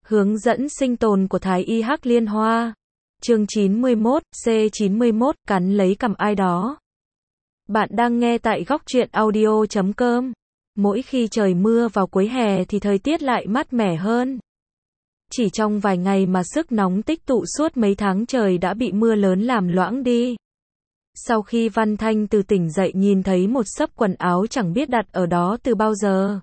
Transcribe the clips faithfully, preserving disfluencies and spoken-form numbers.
Hướng dẫn sinh tồn của Thái y Hắc Liên Hoa. Chương chín mươi mốt, C chín mươi mốt, cắn lấy cằm ai đó. Bạn đang nghe tại góc truyện audio chấm com. Mỗi khi trời mưa vào cuối hè thì thời tiết lại mát mẻ hơn. Chỉ trong vài ngày mà sức nóng tích tụ suốt mấy tháng trời đã bị mưa lớn làm loãng đi. Sau khi Văn Thanh từ tỉnh dậy nhìn thấy một xấp quần áo chẳng biết đặt ở đó từ bao giờ.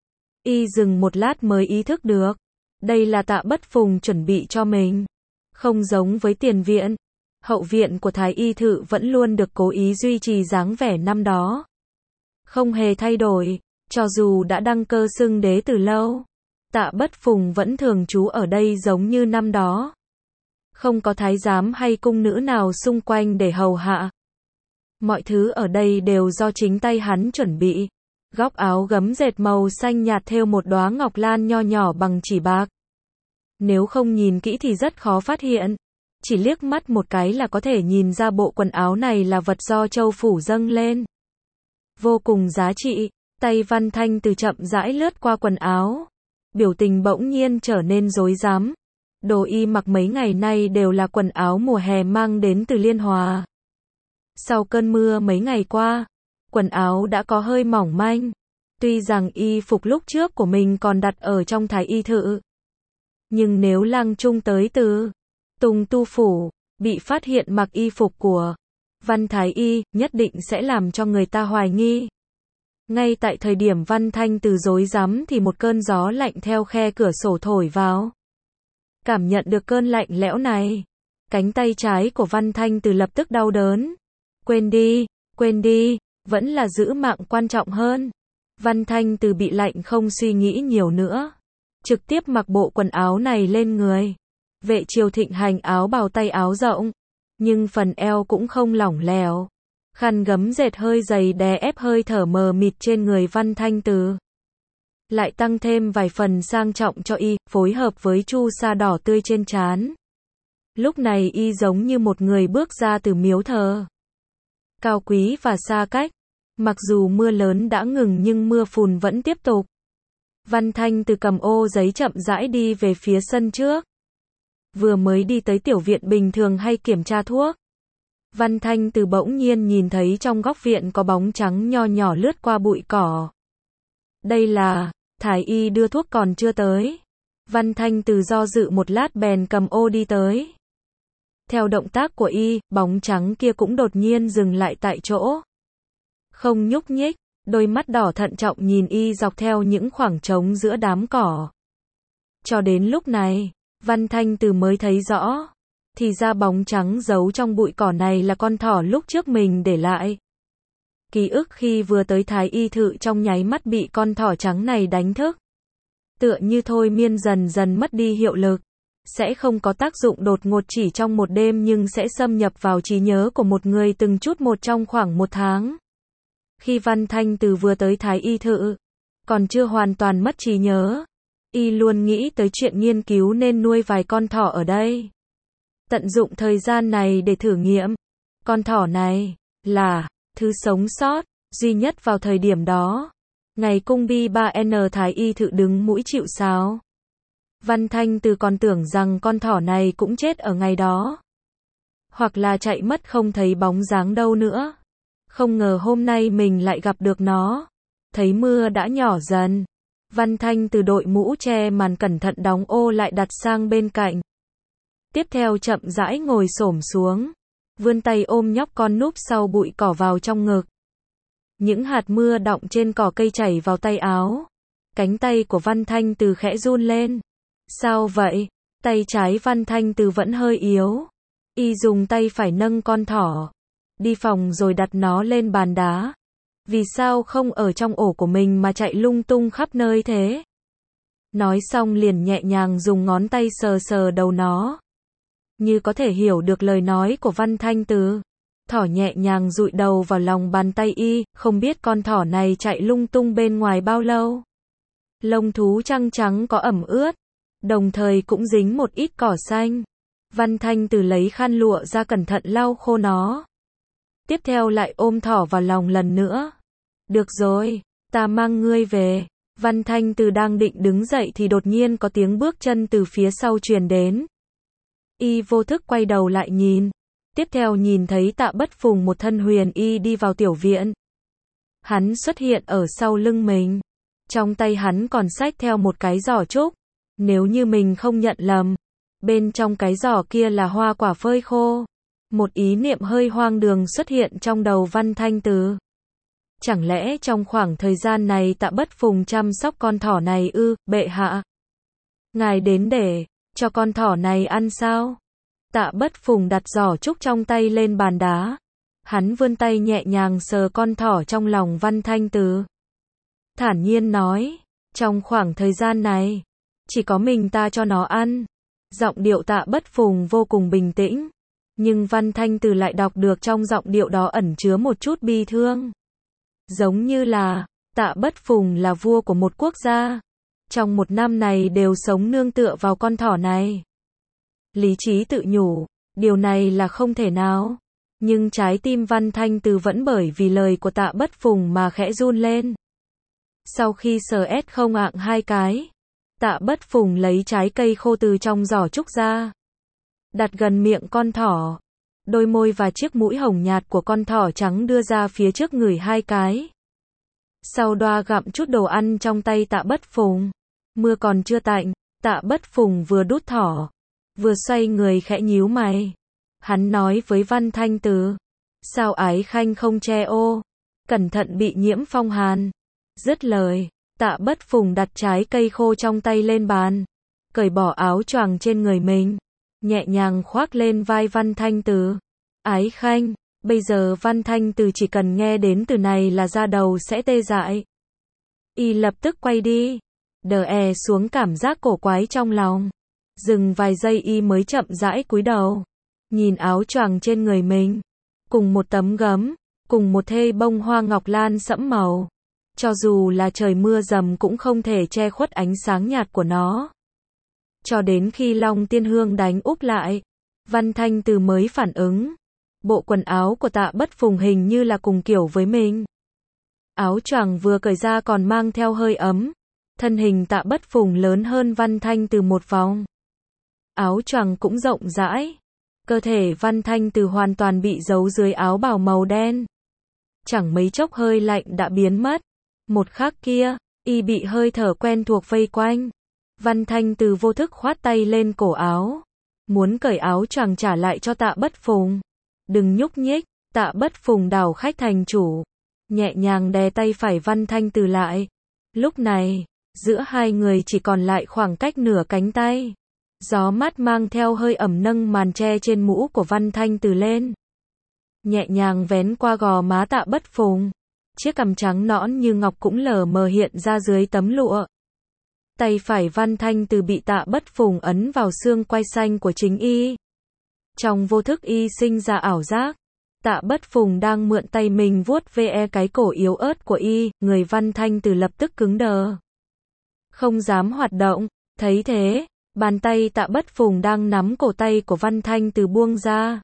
Y dừng một lát mới ý thức được. Đây là Tạ Bất Phùng chuẩn bị cho mình. Không giống với tiền viện, hậu viện của Thái y Thự vẫn luôn được cố ý duy trì dáng vẻ năm đó. Không hề thay đổi, cho dù đã đăng cơ xưng đế từ lâu. Tạ Bất Phùng vẫn thường trú ở đây giống như năm đó. Không có thái giám hay cung nữ nào xung quanh để hầu hạ. Mọi thứ ở đây đều do chính tay hắn chuẩn bị. Góc áo gấm dệt màu xanh nhạt thêu một đóa ngọc lan nho nhỏ bằng chỉ bạc. Nếu không nhìn kỹ thì rất khó phát hiện. Chỉ liếc mắt một cái là có thể nhìn ra bộ quần áo này là vật do châu phủ dâng lên. Vô cùng giá trị. Tay Văn Thanh từ chậm rãi lướt qua quần áo. Biểu tình bỗng nhiên trở nên rối rắm. Đồ y mặc mấy ngày nay đều là quần áo mùa hè mang đến từ Liên Hòa. Sau cơn mưa mấy ngày qua, quần áo đã có hơi mỏng manh. Tuy rằng y phục lúc trước của mình còn đặt ở trong Thái y Thự. Nhưng nếu Lăng Trung tới từ Tùng Tu Phủ, bị phát hiện mặc y phục của Văn Thái Y, nhất định sẽ làm cho người ta hoài nghi. Ngay tại thời điểm Văn Thanh từ rối rắm thì một cơn gió lạnh theo khe cửa sổ thổi vào. Cảm nhận được cơn lạnh lẽo này, cánh tay trái của Văn Thanh từ lập tức đau đớn. Quên đi, quên đi, vẫn là giữ mạng quan trọng hơn. Văn Thanh từ bị lạnh không suy nghĩ nhiều nữa. Trực tiếp mặc bộ quần áo này lên người. Vệ triều thịnh hành áo bào tay áo rộng. Nhưng phần eo cũng không lỏng lẻo. Khăn gấm dệt hơi dày đè ép hơi thở mờ mịt trên người Văn Thanh từ. Lại tăng thêm vài phần sang trọng cho y, phối hợp với chu sa đỏ tươi trên trán. Lúc này y giống như một người bước ra từ miếu thờ. Cao quý và xa cách. Mặc dù mưa lớn đã ngừng nhưng mưa phùn vẫn tiếp tục. Văn Thanh từ cầm ô giấy chậm rãi đi về phía sân trước. Vừa mới đi tới tiểu viện bình thường hay kiểm tra thuốc. Văn Thanh từ bỗng nhiên nhìn thấy trong góc viện có bóng trắng nho nhỏ lướt qua bụi cỏ. Đây là, Thái y đưa thuốc còn chưa tới. Văn Thanh từ do dự một lát bèn cầm ô đi tới. Theo động tác của y, bóng trắng kia cũng đột nhiên dừng lại tại chỗ. Không nhúc nhích, đôi mắt đỏ thận trọng nhìn y dọc theo những khoảng trống giữa đám cỏ. Cho đến lúc này, Văn Thanh từ mới thấy rõ. Thì ra bóng trắng giấu trong bụi cỏ này là con thỏ lúc trước mình để lại. Ký ức khi vừa tới Thái y Thự trong nháy mắt bị con thỏ trắng này đánh thức. Tựa như thôi miên dần dần mất đi hiệu lực. Sẽ không có tác dụng đột ngột chỉ trong một đêm nhưng sẽ xâm nhập vào trí nhớ của một người từng chút một trong khoảng một tháng. Khi Văn Thanh từ vừa tới Thái y Thự, còn chưa hoàn toàn mất trí nhớ, y luôn nghĩ tới chuyện nghiên cứu nên nuôi vài con thỏ ở đây. Tận dụng thời gian này để thử nghiệm. Con thỏ này là thứ sống sót duy nhất vào thời điểm đó. Ngày cung bi ba N Thái y Thự đứng mũi chịu sáo. Văn Thanh từ còn tưởng rằng con thỏ này cũng chết ở ngày đó. Hoặc là chạy mất không thấy bóng dáng đâu nữa. Không ngờ hôm nay mình lại gặp được nó. Thấy mưa đã nhỏ dần. Văn Thanh từ đội mũ che màn cẩn thận đóng ô lại đặt sang bên cạnh. Tiếp theo chậm rãi ngồi xổm xuống. Vươn tay ôm nhóc con núp sau bụi cỏ vào trong ngực. Những hạt mưa đọng trên cỏ cây chảy vào tay áo. Cánh tay của Văn Thanh từ khẽ run lên. Sao vậy? Tay trái Văn Thanh từ vẫn hơi yếu. Y dùng tay phải nâng con thỏ. Đi phòng rồi đặt nó lên bàn đá. Vì sao không ở trong ổ của mình mà chạy lung tung khắp nơi thế? Nói xong liền nhẹ nhàng dùng ngón tay sờ sờ đầu nó. Như có thể hiểu được lời nói của Văn Thanh từ. Thỏ nhẹ nhàng dụi đầu vào lòng bàn tay y, không biết con thỏ này chạy lung tung bên ngoài bao lâu. Lông thú trắng trắng có ẩm ướt, đồng thời cũng dính một ít cỏ xanh. Văn Thanh từ lấy khăn lụa ra cẩn thận lau khô nó. Tiếp theo lại ôm thỏ vào lòng lần nữa. Được rồi, ta mang ngươi về. Văn Thanh Từ đang định đứng dậy thì đột nhiên có tiếng bước chân từ phía sau truyền đến. Y vô thức quay đầu lại nhìn. Tiếp theo nhìn thấy Tạ Bất Phùng một thân huyền y đi vào tiểu viện. Hắn xuất hiện ở sau lưng mình. Trong tay hắn còn xách theo một cái giỏ trúc. Nếu như mình không nhận lầm, bên trong cái giỏ kia là hoa quả phơi khô. Một ý niệm hơi hoang đường xuất hiện trong đầu Văn Thanh Từ. Chẳng lẽ trong khoảng thời gian này Tạ Bất Phùng chăm sóc con thỏ này ư, bệ hạ? Ngài đến để cho con thỏ này ăn sao? Tạ Bất Phùng đặt giỏ trúc trong tay lên bàn đá. Hắn vươn tay nhẹ nhàng sờ con thỏ trong lòng Văn Thanh Từ. Thản nhiên nói, trong khoảng thời gian này, chỉ có mình ta cho nó ăn. Giọng điệu Tạ Bất Phùng vô cùng bình tĩnh. Nhưng Văn Thanh Từ lại đọc được trong giọng điệu đó ẩn chứa một chút bi thương. Giống như là, Tạ Bất Phùng là vua của một quốc gia. Trong một năm này đều sống nương tựa vào con thỏ này. Lý trí tự nhủ, điều này là không thể nào. Nhưng trái tim Văn Thanh Từ vẫn bởi vì lời của Tạ Bất Phùng mà khẽ run lên. Sau khi sờ ét không ạng hai cái, Tạ Bất Phùng lấy trái cây khô từ trong giỏ trúc ra. Đặt gần miệng con thỏ. Đôi môi và chiếc mũi hồng nhạt của con thỏ trắng đưa ra phía trước ngửi hai cái. Sau đoa gặm chút đồ ăn trong tay Tạ Bất Phùng. Mưa còn chưa tạnh, Tạ Bất Phùng vừa đút thỏ, vừa xoay người khẽ nhíu mày. Hắn nói với Văn Thanh Từ, sao ái khanh không che ô, cẩn thận bị nhiễm phong hàn. Dứt lời, Tạ Bất Phùng đặt trái cây khô trong tay lên bàn, cởi bỏ áo choàng trên người mình, nhẹ nhàng khoác lên vai Văn Thanh Từ. Ái khanh, bây giờ Văn Thanh Từ chỉ cần nghe đến từ này là da đầu sẽ tê dại. Y lập tức quay đi, đờ è xuống cảm giác cổ quái trong lòng. Dừng vài giây y mới chậm rãi cúi đầu, nhìn áo choàng trên người mình, cùng một tấm gấm, cùng một thê bông hoa ngọc lan sẫm màu. Cho dù là trời mưa dầm cũng không thể che khuất ánh sáng nhạt của nó. Cho đến khi Long Tiên Hương đánh úp lại, Văn Thanh Từ mới phản ứng. Bộ quần áo của Tạ Bất Phùng hình như là cùng kiểu với mình. Áo choàng vừa cởi ra còn mang theo hơi ấm. Thân hình Tạ Bất Phùng lớn hơn Văn Thanh Từ một vòng. Áo choàng cũng rộng rãi. Cơ thể Văn Thanh Từ hoàn toàn bị giấu dưới áo bào màu đen. Chẳng mấy chốc hơi lạnh đã biến mất. Một khắc kia, y bị hơi thở quen thuộc vây quanh. Văn Thanh Từ vô thức khoát tay lên cổ áo, muốn cởi áo choàng trả lại cho Tạ Bất Phùng. Đừng nhúc nhích, Tạ Bất Phùng đảo khách thành chủ, nhẹ nhàng đè tay phải Văn Thanh Từ lại. Lúc này, giữa hai người chỉ còn lại khoảng cách nửa cánh tay. Gió mát mang theo hơi ẩm nâng màn che trên mũ của Văn Thanh Từ lên, nhẹ nhàng vén qua gò má Tạ Bất Phùng. Chiếc cằm trắng nõn như ngọc cũng lờ mờ hiện ra dưới tấm lụa. Tay phải Văn Thanh Từ bị Tạ Bất Phùng ấn vào xương quai xanh của chính y. Trong vô thức y sinh ra ảo giác, Tạ Bất Phùng đang mượn tay mình vuốt ve cái cổ yếu ớt của y, người Văn Thanh Từ lập tức cứng đờ. Không dám hoạt động, thấy thế, bàn tay Tạ Bất Phùng đang nắm cổ tay của Văn Thanh Từ buông ra.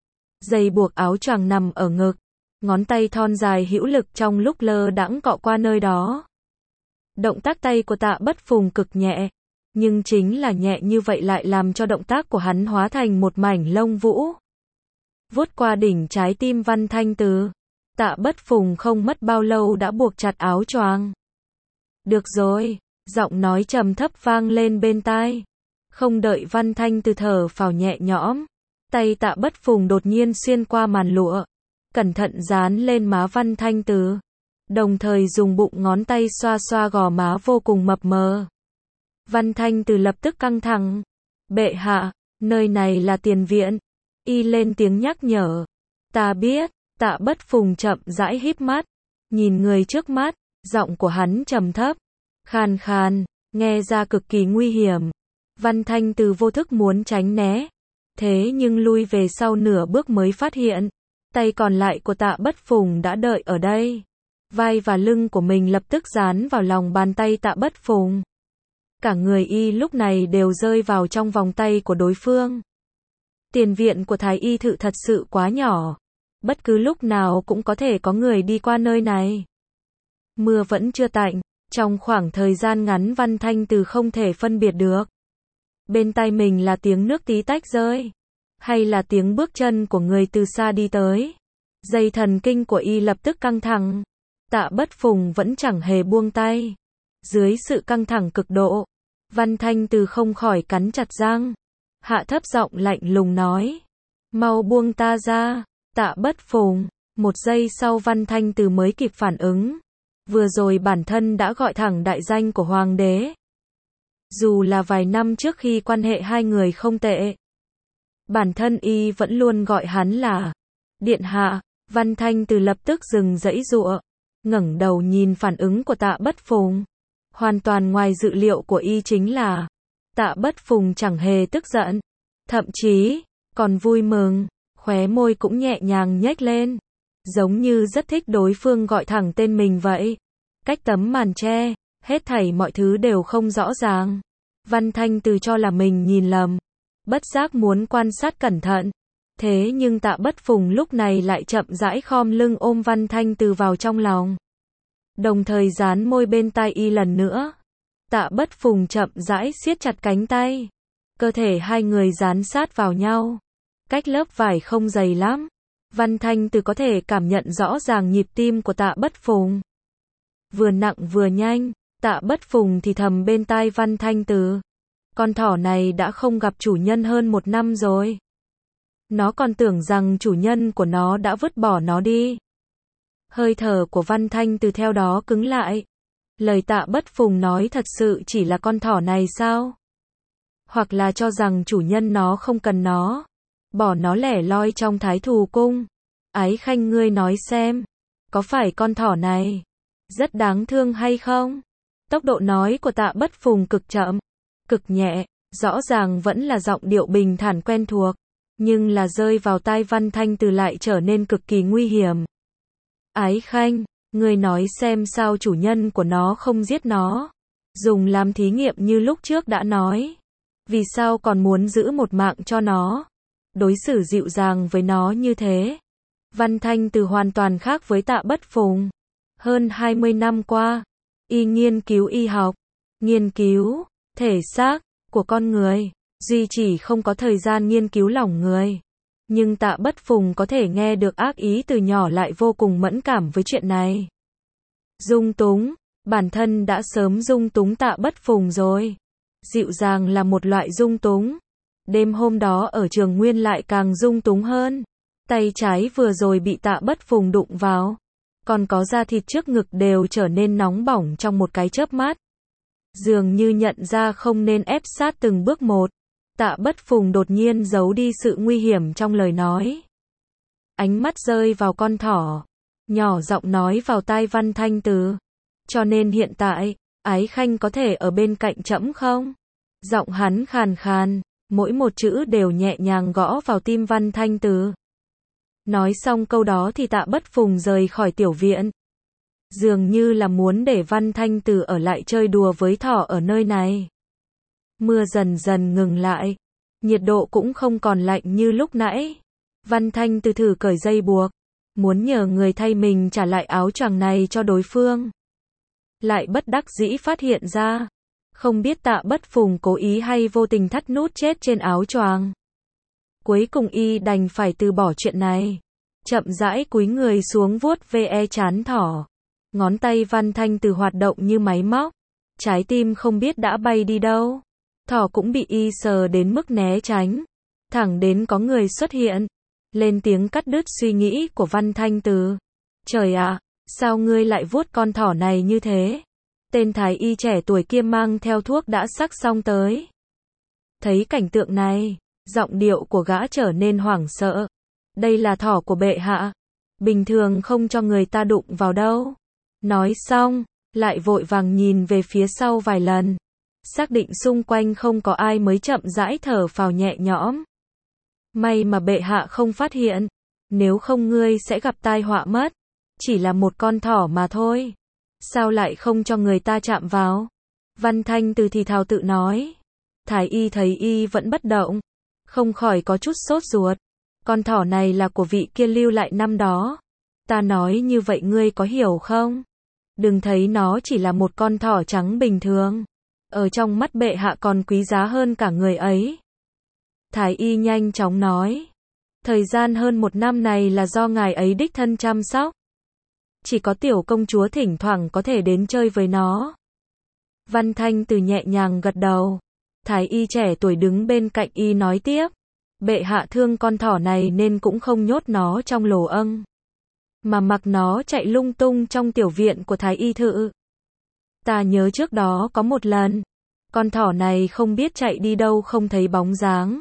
Dây buộc áo choàng nằm ở ngực, ngón tay thon dài hữu lực trong lúc lơ đãng cọ qua nơi đó. Động tác tay của Tạ Bất Phùng cực nhẹ, nhưng chính là nhẹ như vậy lại làm cho động tác của hắn hóa thành một mảnh lông vũ. Vuốt qua đỉnh trái tim Văn Thanh Từ, Tạ Bất Phùng không mất bao lâu đã buộc chặt áo choàng. Được rồi, giọng nói trầm thấp vang lên bên tai. Không đợi Văn Thanh Từ thở phào nhẹ nhõm, tay Tạ Bất Phùng đột nhiên xuyên qua màn lụa, cẩn thận dán lên má Văn Thanh Từ, đồng thời dùng bụng ngón tay xoa xoa gò má vô cùng mập mờ. Văn Thanh Từ lập tức căng thẳng. Bệ hạ, nơi này là tiền viện. Y lên tiếng nhắc nhở. Ta biết. Tạ Bất Phùng chậm rãi híp mắt, nhìn người trước mắt, giọng của hắn trầm thấp, khàn khàn, nghe ra cực kỳ nguy hiểm. Văn Thanh Từ vô thức muốn tránh né, thế nhưng lui về sau nửa bước mới phát hiện, tay còn lại của Tạ Bất Phùng đã đợi ở đây. Vai và lưng của mình lập tức dán vào lòng bàn tay Tạ Bất Phùng. Cả người y lúc này đều rơi vào trong vòng tay của đối phương. Tiền viện của Thái Y Thự thật sự quá nhỏ, bất cứ lúc nào cũng có thể có người đi qua nơi này. Mưa vẫn chưa tạnh, Trong khoảng thời gian ngắn Văn Thanh Từ không thể phân biệt được. Bên tai mình là tiếng nước tí tách rơi, hay là tiếng bước chân của người từ xa đi tới. Dây thần kinh của y lập tức căng thẳng. Tạ Bất Phùng vẫn chẳng hề buông tay. Dưới sự căng thẳng cực độ, Văn Thanh Từ không khỏi cắn chặt răng. Hạ thấp giọng lạnh lùng nói. Mau buông ta ra, Tạ Bất Phùng. Một giây sau Văn Thanh Từ mới kịp phản ứng. Vừa rồi bản thân đã gọi thẳng đại danh của hoàng đế. Dù là vài năm trước khi quan hệ hai người không tệ, bản thân y vẫn luôn gọi hắn là điện hạ. Văn Thanh Từ lập tức dừng giãy giụa, ngẩng đầu nhìn phản ứng của Tạ Bất Phùng. Hoàn toàn ngoài dự liệu của y chính là Tạ Bất Phùng chẳng hề tức giận, thậm chí còn vui mừng, khóe môi cũng nhẹ nhàng nhếch lên, giống như rất thích đối phương gọi thẳng tên mình vậy. Cách tấm màn che, hết thảy mọi thứ đều không rõ ràng. Văn Thanh Từ cho là mình nhìn lầm, bất giác muốn quan sát cẩn thận. Thế nhưng Tạ Bất Phùng lúc này lại chậm rãi khom lưng ôm Văn Thanh Từ vào trong lòng, đồng thời dán môi bên tai y lần nữa. Tạ Bất Phùng chậm rãi siết chặt cánh tay, cơ thể hai người dán sát vào nhau, cách lớp vải không dày lắm. Văn Thanh Từ có thể cảm nhận rõ ràng nhịp tim của Tạ Bất Phùng, vừa nặng vừa nhanh. Tạ Bất Phùng thì thầm bên tai Văn Thanh Từ. Con thỏ này đã không gặp chủ nhân hơn một năm rồi. Nó còn tưởng rằng chủ nhân của nó đã vứt bỏ nó đi. Hơi thở của Văn Thanh Từ theo đó cứng lại. Lời Tạ Bất Phùng nói thật sự chỉ là con thỏ này sao? Hoặc là cho rằng chủ nhân nó không cần nó, bỏ nó lẻ loi trong Thái Thù Cung. Ái Khanh, ngươi nói xem, có phải con thỏ này rất đáng thương hay không? Tốc độ nói của Tạ Bất Phùng cực chậm, cực nhẹ, rõ ràng vẫn là giọng điệu bình thản quen thuộc, nhưng là rơi vào tai Văn Thanh Từ lại trở nên cực kỳ nguy hiểm. Ái Khanh, ngươi nói xem sao chủ nhân của nó không giết nó, dùng làm thí nghiệm như lúc trước đã nói. Vì sao còn muốn giữ một mạng cho nó, đối xử dịu dàng với nó như thế? Văn Thanh Từ hoàn toàn khác với Tạ Bất Phùng. Hơn hai mươi năm qua, y nghiên cứu y học, nghiên cứu thể xác của con người, duy chỉ không có thời gian nghiên cứu lòng người. Nhưng Tạ Bất Phùng có thể nghe được ác ý từ nhỏ lại vô cùng mẫn cảm với chuyện này. Dung túng, bản thân đã sớm dung túng Tạ Bất Phùng rồi. Dịu dàng là một loại dung túng. Đêm hôm đó ở Trường Nguyên lại càng dung túng hơn. Tay trái vừa rồi bị Tạ Bất Phùng đụng vào, còn có da thịt trước ngực đều trở nên nóng bỏng trong một cái chớp mắt. Dường như nhận ra không nên ép sát từng bước một, Tạ Bất Phùng đột nhiên giấu đi sự nguy hiểm trong lời nói. Ánh mắt rơi vào con thỏ, nhỏ giọng nói vào tai Văn Thanh Từ. Cho nên hiện tại, Ái Khanh có thể ở bên cạnh trẫm không? Giọng hắn khàn khàn, mỗi một chữ đều nhẹ nhàng gõ vào tim Văn Thanh Từ. Nói xong câu đó thì Tạ Bất Phùng rời khỏi tiểu viện. Dường như là muốn để Văn Thanh Từ ở lại chơi đùa với thỏ ở nơi này. Mưa dần dần ngừng lại, nhiệt độ cũng không còn lạnh như lúc nãy. Văn Thanh Từ thử cởi dây buộc, muốn nhờ người thay mình trả lại áo choàng này cho đối phương. Lại bất đắc dĩ phát hiện ra, không biết Tạ Bất Phùng cố ý hay vô tình thắt nút chết trên áo choàng. Cuối cùng y đành phải từ bỏ chuyện này, chậm rãi cúi người xuống vuốt ve trán thỏ. Ngón tay Văn Thanh Từ hoạt động như máy móc, trái tim không biết đã bay đi đâu. Thỏ cũng bị y sờ đến mức né tránh, thẳng đến có người xuất hiện, lên tiếng cắt đứt suy nghĩ của Văn Thanh Từ. Trời ạ, sao ngươi lại vuốt con thỏ này như thế? Tên thái y trẻ tuổi kia mang theo thuốc đã sắc xong tới. Thấy cảnh tượng này, giọng điệu của gã trở nên hoảng sợ. Đây là thỏ của bệ hạ, bình thường không cho người ta đụng vào đâu. Nói xong, lại vội vàng nhìn về phía sau vài lần, xác định xung quanh không có ai mới chậm rãi thở phào nhẹ nhõm. May mà bệ hạ không phát hiện, nếu không ngươi sẽ gặp tai họa mất. Chỉ là một con thỏ mà thôi, sao lại không cho người ta chạm vào? Văn Thanh Từ thì thào tự nói. Thái y thấy y vẫn bất động, không khỏi có chút sốt ruột. Con thỏ này là của vị kia lưu lại năm đó. Ta nói như vậy ngươi có hiểu không? Đừng thấy nó chỉ là một con thỏ trắng bình thường. Ở trong mắt bệ hạ còn quý giá hơn cả người ấy. Thái y nhanh chóng nói. Thời gian hơn một năm này là do ngài ấy đích thân chăm sóc. Chỉ có tiểu công chúa thỉnh thoảng có thể đến chơi với nó. Văn Thanh Từ nhẹ nhàng gật đầu. Thái y trẻ tuổi đứng bên cạnh y nói tiếp. Bệ hạ thương con thỏ này nên cũng không nhốt nó trong lồ âng, mà mặc nó chạy lung tung trong tiểu viện của Thái y thự. Ta nhớ trước đó có một lần, con thỏ này không biết chạy đi đâu không thấy bóng dáng.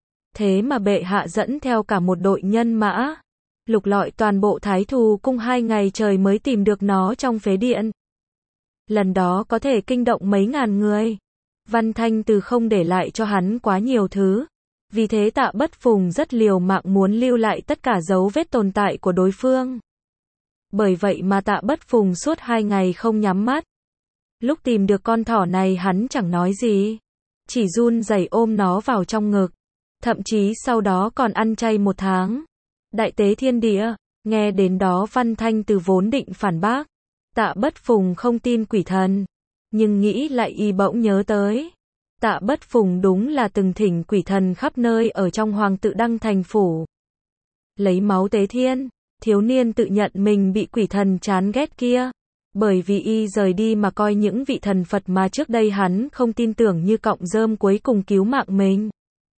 Thế mà bệ hạ dẫn theo cả một đội nhân mã, lục lọi toàn bộ Thái Thù cung hai ngày trời mới tìm được nó trong phế điện. Lần đó có thể kinh động mấy ngàn người. Văn Thanh Từ không để lại cho hắn quá nhiều thứ. Vì thế Tạ Bất Phùng rất liều mạng muốn lưu lại tất cả dấu vết tồn tại của đối phương. Bởi vậy mà Tạ Bất Phùng suốt hai ngày không nhắm mắt. Lúc tìm được con thỏ này hắn chẳng nói gì, chỉ run rẩy ôm nó vào trong ngực. Thậm chí sau đó còn ăn chay một tháng. Đại tế thiên địa, nghe đến đó Văn Thanh Từ vốn định phản bác. Tạ Bất Phùng không tin quỷ thần, nhưng nghĩ lại y bỗng nhớ tới. Tạ Bất Phùng đúng là từng thỉnh quỷ thần khắp nơi ở trong Hoàng Tự Đăng thành phủ. Lấy máu tế thiên, thiếu niên tự nhận mình bị quỷ thần chán ghét kia. Bởi vì y rời đi mà coi những vị thần Phật mà trước đây hắn không tin tưởng như cọng rơm cuối cùng cứu mạng mình.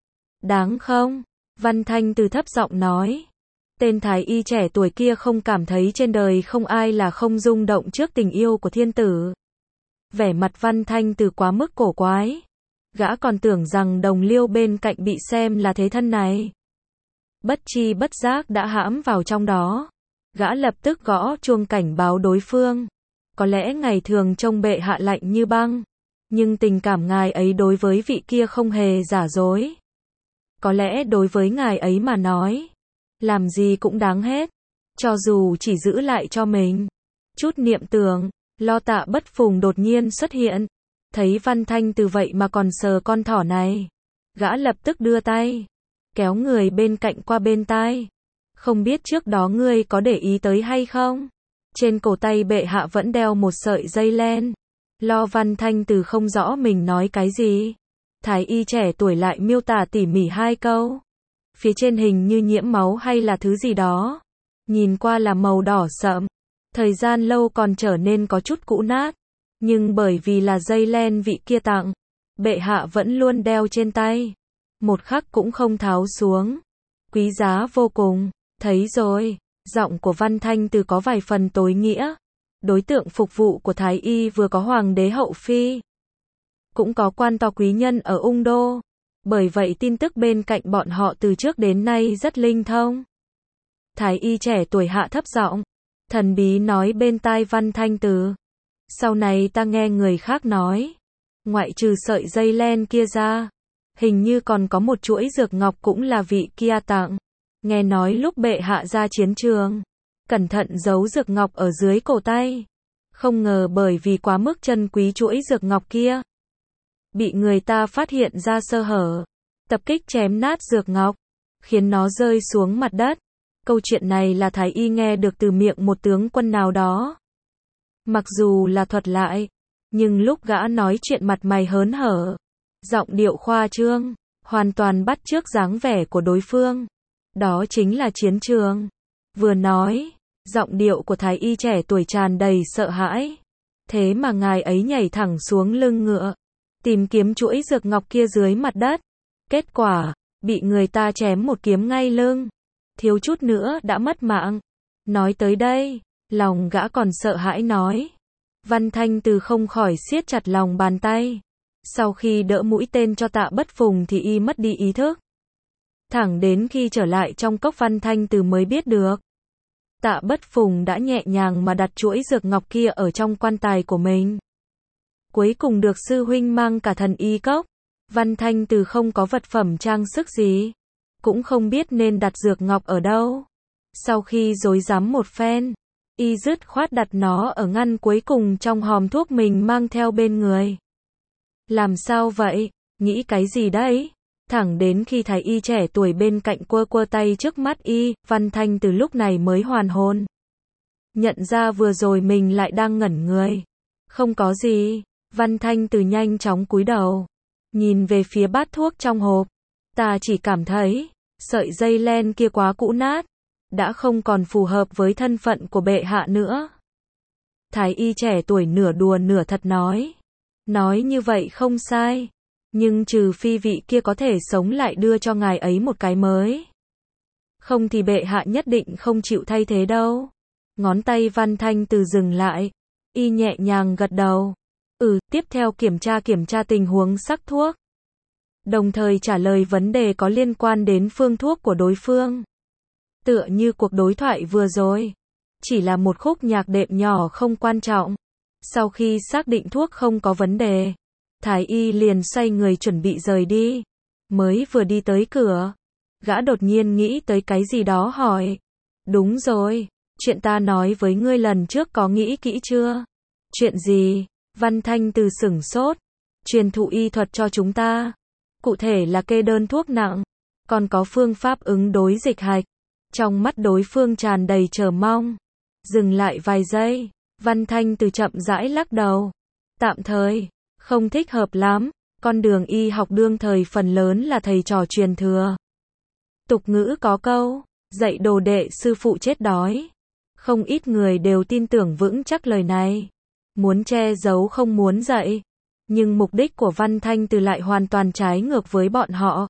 Đáng không? Văn Thanh Từ thấp giọng nói. Tên thái y trẻ tuổi kia không cảm thấy trên đời không ai là không rung động trước tình yêu của thiên tử. Vẻ mặt Văn Thanh Từ quá mức cổ quái. Gã còn tưởng rằng đồng liêu bên cạnh bị xem là thế thân này. Bất chi bất giác đã hãm vào trong đó. Gã lập tức gõ chuông cảnh báo đối phương. Có lẽ ngày thường trông bệ hạ lạnh như băng, nhưng tình cảm ngài ấy đối với vị kia không hề giả dối. Có lẽ đối với ngài ấy mà nói, làm gì cũng đáng hết, cho dù chỉ giữ lại cho mình chút niệm tưởng. Lo Tạ Bất Phùng đột nhiên xuất hiện, thấy Văn Thanh Từ vậy mà còn sờ con thỏ này. Gã lập tức đưa tay, kéo người bên cạnh qua bên tai. Không biết trước đó ngươi có để ý tới hay không? Trên cổ tay bệ hạ vẫn đeo một sợi dây len. Lo Văn Thanh Từ không rõ mình nói cái gì. Thái y trẻ tuổi lại miêu tả tỉ mỉ hai câu. Phía trên hình như nhiễm máu hay là thứ gì đó. Nhìn qua là màu đỏ sậm. Thời gian lâu còn trở nên có chút cũ nát. Nhưng bởi vì là dây len vị kia tặng, bệ hạ vẫn luôn đeo trên tay. Một khắc cũng không tháo xuống. Quý giá vô cùng. Thấy rồi, giọng của Văn Thanh Từ có vài phần tối nghĩa. Đối tượng phục vụ của Thái y vừa có hoàng đế hậu phi, cũng có quan to quý nhân ở Ung Đô. Bởi vậy tin tức bên cạnh bọn họ từ trước đến nay rất linh thông. Thái y trẻ tuổi hạ thấp giọng, thần bí nói bên tai Văn Thanh Từ. Sau này ta nghe người khác nói, ngoại trừ sợi dây len kia ra, hình như còn có một chuỗi dược ngọc cũng là vị kia tặng. Nghe nói lúc bệ hạ ra chiến trường, cẩn thận giấu dược ngọc ở dưới cổ tay. Không ngờ bởi vì quá mức chân quý chuỗi dược ngọc kia, bị người ta phát hiện ra sơ hở, tập kích chém nát dược ngọc, khiến nó rơi xuống mặt đất. Câu chuyện này là Thái y nghe được từ miệng một tướng quân nào đó. Mặc dù là thuật lại, nhưng lúc gã nói chuyện mặt mày hớn hở, giọng điệu khoa trương, hoàn toàn bắt chước dáng vẻ của đối phương. Đó chính là chiến trường. Vừa nói, giọng điệu của thái y trẻ tuổi tràn đầy sợ hãi. Thế mà ngài ấy nhảy thẳng xuống lưng ngựa, tìm kiếm chuỗi dược ngọc kia dưới mặt đất. Kết quả, bị người ta chém một kiếm ngay lưng. Thiếu chút nữa đã mất mạng. Nói tới đây, lòng gã còn sợ hãi nói. Văn Thanh Từ không khỏi siết chặt lòng bàn tay. Sau khi đỡ mũi tên cho Tạ Bất Phùng thì y mất đi ý thức. Thẳng đến khi trở lại trong cốc Văn Thanh Từ mới biết được. Tạ Bất Phùng đã nhẹ nhàng mà đặt chuỗi dược ngọc kia ở trong quan tài của mình. Cuối cùng được sư huynh mang cả thần y cốc. Văn Thanh Từ không có vật phẩm trang sức gì, cũng không biết nên đặt dược ngọc ở đâu. Sau khi rối rắm một phen, y dứt khoát đặt nó ở ngăn cuối cùng trong hòm thuốc mình mang theo bên người. Làm sao vậy? Nghĩ cái gì đấy? Thẳng đến khi thái y trẻ tuổi bên cạnh quơ quơ tay trước mắt y, Văn Thanh Từ lúc này mới hoàn hồn. nhận ra vừa rồi mình lại đang ngẩn người. Không có gì. Văn Thanh Từ nhanh chóng cúi đầu, nhìn về phía bát thuốc trong hộp. Ta chỉ cảm thấy, sợi dây len kia quá cũ nát, đã không còn phù hợp với thân phận của bệ hạ nữa. Thái y trẻ tuổi nửa đùa nửa thật nói. Nói như vậy không sai, nhưng trừ phi vị kia có thể sống lại đưa cho ngài ấy một cái mới. Không thì bệ hạ nhất định không chịu thay thế đâu. Ngón tay Văn Thanh Từ dừng lại, y nhẹ nhàng gật đầu. Ừ, tiếp theo kiểm tra kiểm tra tình huống sắc thuốc. Đồng thời trả lời vấn đề có liên quan đến phương thuốc của đối phương. Tựa như cuộc đối thoại vừa rồi. Chỉ là một khúc nhạc đệm nhỏ không quan trọng. Sau khi xác định thuốc không có vấn đề, Thái y liền xoay người chuẩn bị rời đi. Mới vừa đi tới cửa, gã đột nhiên nghĩ tới cái gì đó hỏi. Đúng rồi, chuyện ta nói với ngươi lần trước có nghĩ kỹ chưa? Chuyện gì? Văn Thanh Từ sửng sốt. Truyền thụ y thuật cho chúng ta. Cụ thể là kê đơn thuốc nặng, còn có phương pháp ứng đối dịch hạch. Trong mắt đối phương tràn đầy chờ mong. Dừng lại vài giây, Văn Thanh Từ chậm rãi lắc đầu. Tạm thời, không thích hợp lắm, con đường y học đương thời phần lớn là thầy trò truyền thừa. Tục ngữ có câu, dạy đồ đệ sư phụ chết đói. Không ít người đều tin tưởng vững chắc lời này. Muốn che giấu không muốn dạy. Nhưng mục đích của Văn Thanh Từ lại hoàn toàn trái ngược với bọn họ.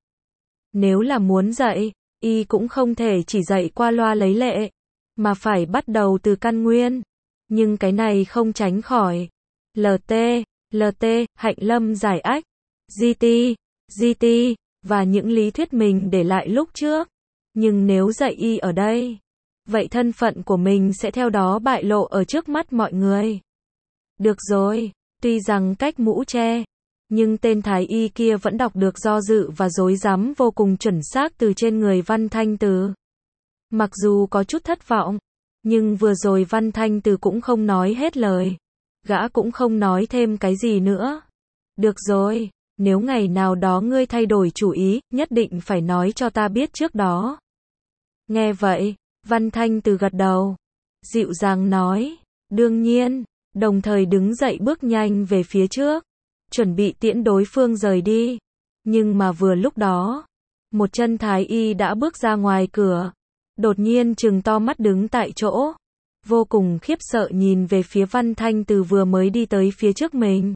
Nếu là muốn dạy, y cũng không thể chỉ dạy qua loa lấy lệ, mà phải bắt đầu từ căn nguyên. Nhưng cái này không tránh khỏi. lờ tê, lờ tê, Hạnh Lâm giải ách, giê tê, giê tê, và những lý thuyết mình để lại lúc trước. Nhưng nếu dạy y ở đây, vậy thân phận của mình sẽ theo đó bại lộ ở trước mắt mọi người. Được rồi, tuy rằng cách mũ che, nhưng tên thái y kia vẫn đọc được do dự và rối rắm vô cùng chuẩn xác từ trên người Văn Thanh Từ. Mặc dù có chút thất vọng, nhưng vừa rồi Văn Thanh Từ cũng không nói hết lời. Gã cũng không nói thêm cái gì nữa. Được rồi, nếu ngày nào đó ngươi thay đổi chủ ý, nhất định phải nói cho ta biết trước đó. Nghe vậy, Văn Thanh Từ gật đầu. Dịu dàng nói, đương nhiên, đồng thời đứng dậy bước nhanh về phía trước, chuẩn bị tiễn đối phương rời đi. Nhưng mà vừa lúc đó, một chân thái y đã bước ra ngoài cửa, đột nhiên trừng to mắt đứng tại chỗ, vô cùng khiếp sợ nhìn về phía Văn Thanh Từ vừa mới đi tới phía trước mình.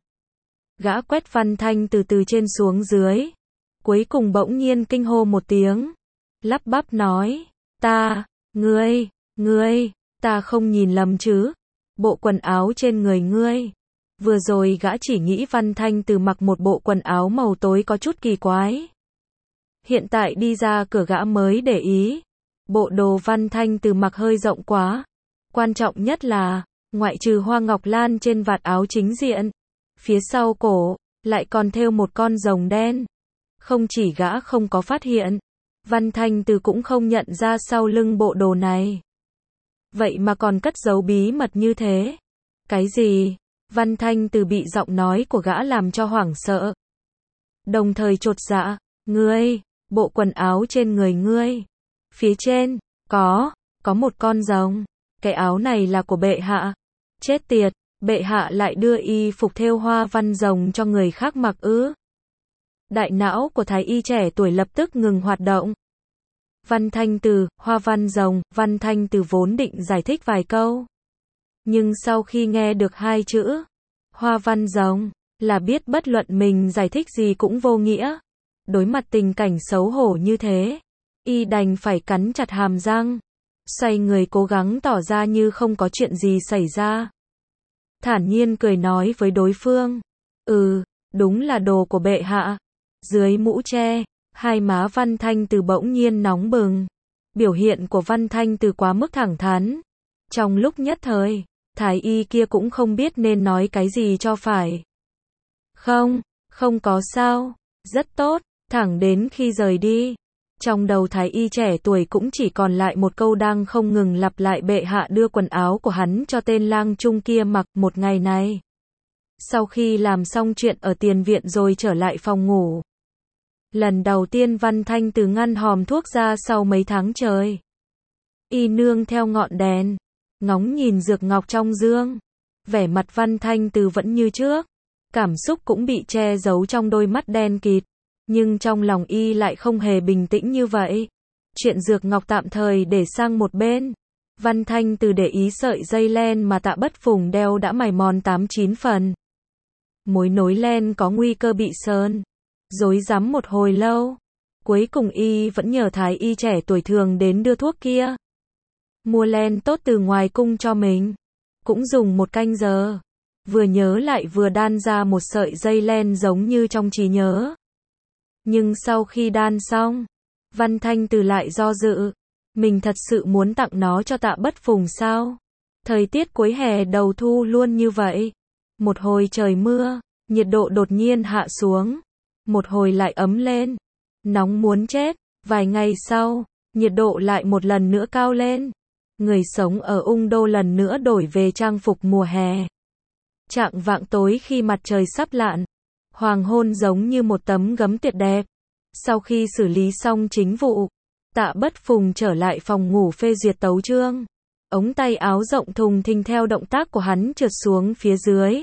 Gã quét Văn Thanh Từ từ trên xuống dưới, cuối cùng bỗng nhiên kinh hô một tiếng, lắp bắp nói, ta, ngươi, ngươi, ta không nhìn lầm chứ? Bộ quần áo trên người ngươi. Vừa rồi gã chỉ nghĩ Văn Thanh Từ mặc một bộ quần áo màu tối có chút kỳ quái. Hiện tại đi ra cửa gã mới để ý. Bộ đồ Văn Thanh Từ mặc hơi rộng quá. Quan trọng nhất là, ngoại trừ hoa ngọc lan trên vạt áo chính diện, phía sau cổ, lại còn thêu một con rồng đen. Không chỉ gã không có phát hiện, Văn Thanh Từ cũng không nhận ra sau lưng bộ đồ này. Vậy mà còn cất giấu bí mật như thế. Cái gì? Văn Thanh Từ bị giọng nói của gã làm cho hoảng sợ. Đồng thời chột dạ, ngươi, bộ quần áo trên người ngươi. Phía trên, có, có một con rồng. Cái áo này là của bệ hạ. Chết tiệt, bệ hạ lại đưa y phục thêu hoa văn rồng cho người khác mặc ư? Đại não của thái y trẻ tuổi lập tức ngừng hoạt động. Văn Thanh Từ, hoa văn rồng, Văn Thanh Từ vốn định giải thích vài câu. Nhưng sau khi nghe được hai chữ, hoa văn rồng, là biết bất luận mình giải thích gì cũng vô nghĩa. Đối mặt tình cảnh xấu hổ như thế, y đành phải cắn chặt hàm răng, xoay người cố gắng tỏ ra như không có chuyện gì xảy ra. Thản nhiên cười nói với đối phương, ừ, đúng là đồ của bệ hạ. Dưới mũ che, hai má Văn Thanh Từ bỗng nhiên nóng bừng. Biểu hiện của Văn Thanh Từ quá mức thẳng thắn. Trong lúc nhất thời, thái y kia cũng không biết nên nói cái gì cho phải. Không, không có sao, rất tốt, thẳng đến khi rời đi. Trong đầu thái y trẻ tuổi cũng chỉ còn lại một câu đang không ngừng lặp lại, bệ hạ đưa quần áo của hắn cho tên lang trung kia mặc một ngày này. Sau khi làm xong chuyện ở tiền viện rồi trở lại phòng ngủ. Lần đầu tiên Văn Thanh Từ ngăn hòm thuốc ra sau mấy tháng trời. Y nương theo ngọn đèn, ngóng nhìn dược ngọc trong dương. Vẻ mặt Văn Thanh Từ vẫn như trước. Cảm xúc cũng bị che giấu trong đôi mắt đen kịt. Nhưng trong lòng y lại không hề bình tĩnh như vậy. Chuyện dược ngọc tạm thời để sang một bên. Văn Thanh Từ để ý sợi dây len mà Tạ Bất Phùng đeo đã mài mòn tám chín phần. Mối nối len có nguy cơ bị sơn. Rối rắm một hồi lâu. Cuối cùng y vẫn nhờ thái y trẻ tuổi thường đến đưa thuốc kia. Mua len tốt từ ngoài cung cho mình. Cũng dùng một canh giờ. Vừa nhớ lại vừa đan ra một sợi dây len giống như trong trí nhớ. Nhưng sau khi đan xong, Văn Thanh Từ lại do dự. Mình thật sự muốn tặng nó cho Tạ Bất Phùng sao? Thời tiết cuối hè đầu thu luôn như vậy. Một hồi trời mưa, nhiệt độ đột nhiên hạ xuống. Một hồi lại ấm lên. Nóng muốn chết. Vài ngày sau, nhiệt độ lại một lần nữa cao lên. Người sống ở Ung Đô lần nữa đổi về trang phục mùa hè. Chạng vạng tối khi mặt trời sắp lặn, hoàng hôn giống như một tấm gấm tuyệt đẹp. Sau khi xử lý xong chính vụ, Tạ Bất Phùng trở lại phòng ngủ phê duyệt tấu chương. Ống tay áo rộng thùng thình theo động tác của hắn trượt xuống phía dưới.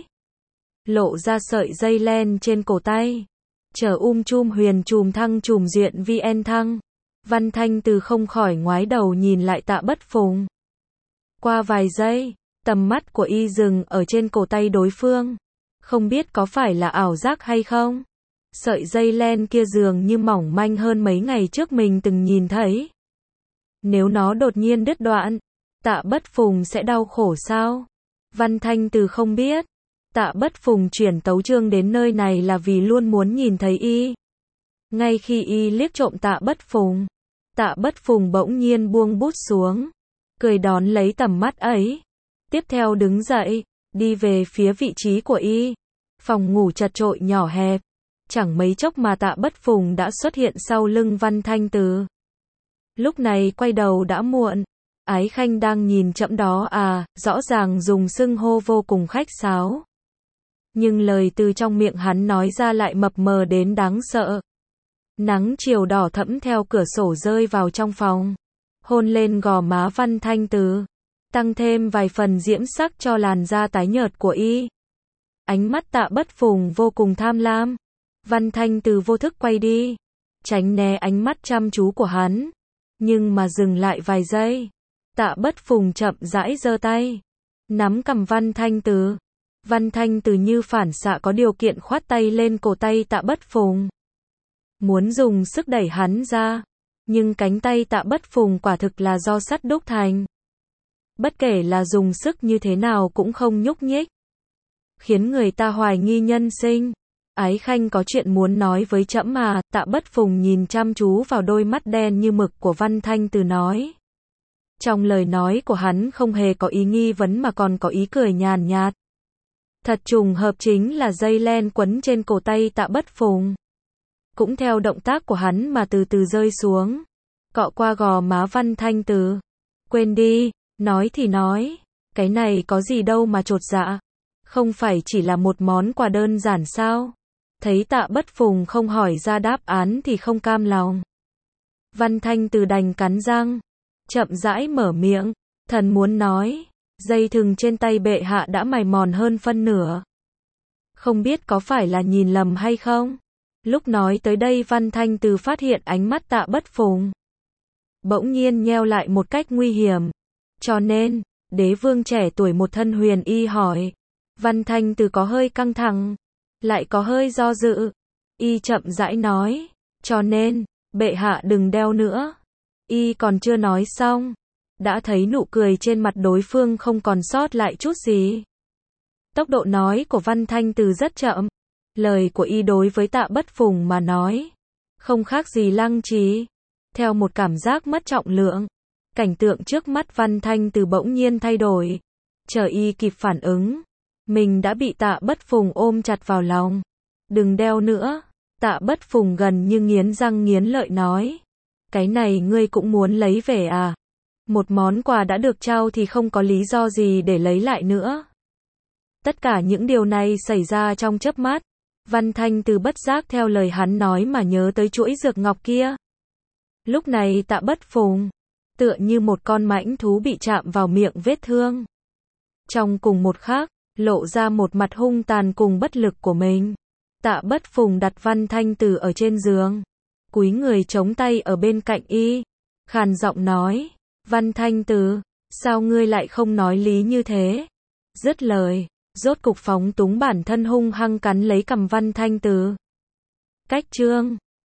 Lộ ra sợi dây len trên cổ tay. Chờ um chum huyền chùm thăng chùm duyện vn thăng. Văn Thanh Từ không khỏi ngoái đầu nhìn lại Tạ Bất Phùng. Qua vài giây, tầm mắt của y dừng ở trên cổ tay đối phương. Không biết có phải là ảo giác hay không? Sợi dây len kia dường như mỏng manh hơn mấy ngày trước mình từng nhìn thấy. Nếu nó đột nhiên đứt đoạn, Tạ Bất Phùng sẽ đau khổ sao? Văn Thanh Từ không biết. Tạ Bất Phùng chuyển tấu chương đến nơi này là vì luôn muốn nhìn thấy y. Ngay khi y liếc trộm Tạ Bất Phùng, Tạ Bất Phùng bỗng nhiên buông bút xuống, cười đón lấy tầm mắt ấy. Tiếp theo đứng dậy, đi về phía vị trí của y. Phòng ngủ chật chội nhỏ hẹp. Chẳng mấy chốc mà Tạ Bất Phùng đã xuất hiện sau lưng Văn Thanh Từ. Lúc này quay đầu đã muộn. Ái Khanh đang nhìn chậm đó à, rõ ràng dùng xưng hô vô cùng khách sáo. Nhưng lời từ trong miệng hắn nói ra lại mập mờ đến đáng sợ. Nắng chiều đỏ thẫm theo cửa sổ rơi vào trong phòng. Hôn lên gò má Văn Thanh Từ. Tăng thêm vài phần diễm sắc cho làn da tái nhợt của y. Ánh mắt Tạ Bất Phùng vô cùng tham lam. Văn Thanh Từ vô thức quay đi. Tránh né ánh mắt chăm chú của hắn. Nhưng mà dừng lại vài giây. Tạ Bất Phùng chậm rãi giơ tay. Nắm cầm Văn Thanh Từ. Văn Thanh Từ như phản xạ có điều kiện khoát tay lên cổ tay Tạ Bất Phùng. Muốn dùng sức đẩy hắn ra. Nhưng cánh tay Tạ Bất Phùng quả thực là do sắt đúc thành. Bất kể là dùng sức như thế nào cũng không nhúc nhích. Khiến người ta hoài nghi nhân sinh. Ái Khanh có chuyện muốn nói với trẫm mà. Tạ Bất Phùng nhìn chăm chú vào đôi mắt đen như mực của Văn Thanh Từ nói. Trong lời nói của hắn không hề có ý nghi vấn mà còn có ý cười nhàn nhạt. Thật trùng hợp chính là dây len quấn trên cổ tay Tạ Bất Phùng. Cũng theo động tác của hắn mà từ từ rơi xuống. Cọ qua gò má Văn Thanh Từ. Quên đi, nói thì nói. Cái này có gì đâu mà chột dạ. Không phải chỉ là một món quà đơn giản sao? Thấy Tạ Bất Phùng không hỏi ra đáp án thì không cam lòng. Văn Thanh Từ đành cắn răng. Chậm rãi mở miệng. Thần muốn nói. Dây thừng trên tay bệ hạ đã mài mòn hơn phân nửa. Không biết có phải là nhìn lầm hay không? Lúc nói tới đây Văn Thanh Từ phát hiện ánh mắt Tạ Bất Phùng bỗng nhiên nheo lại một cách nguy hiểm. Cho nên, đế vương trẻ tuổi một thân huyền y hỏi. Văn Thanh Từ có hơi căng thẳng, lại có hơi do dự. Y chậm rãi nói. Cho nên, bệ hạ đừng đeo nữa. Y còn chưa nói xong. Đã thấy nụ cười trên mặt đối phương không còn sót lại chút gì. Tốc độ nói của Văn Thanh Từ rất chậm. Lời của y đối với Tạ Bất Phùng mà nói. Không khác gì lăng trì. Theo một cảm giác mất trọng lượng. Cảnh tượng trước mắt Văn Thanh Từ bỗng nhiên thay đổi. Chờ y kịp phản ứng. Mình đã bị Tạ Bất Phùng ôm chặt vào lòng. Đừng đeo nữa. Tạ Bất Phùng gần như nghiến răng nghiến lợi nói. Cái này ngươi cũng muốn lấy về à? Một món quà đã được trao thì không có lý do gì để lấy lại nữa. Tất cả những điều này xảy ra trong chớp mắt. Văn Thanh Từ bất giác theo lời hắn nói mà nhớ tới chuỗi dược ngọc kia. Lúc này Tạ Bất Phùng tựa như một con mãnh thú bị chạm vào miệng vết thương. Trong cùng một khắc, lộ ra một mặt hung tàn cùng bất lực của mình. Tạ Bất Phùng đặt Văn Thanh Từ ở trên giường, cúi người chống tay ở bên cạnh y, khàn giọng nói, Văn Thanh Từ, sao ngươi lại không nói lý như thế? Dứt lời, rốt cục phóng túng bản thân hung hăng cắn lấy cằm Văn Thanh Từ. Cách chương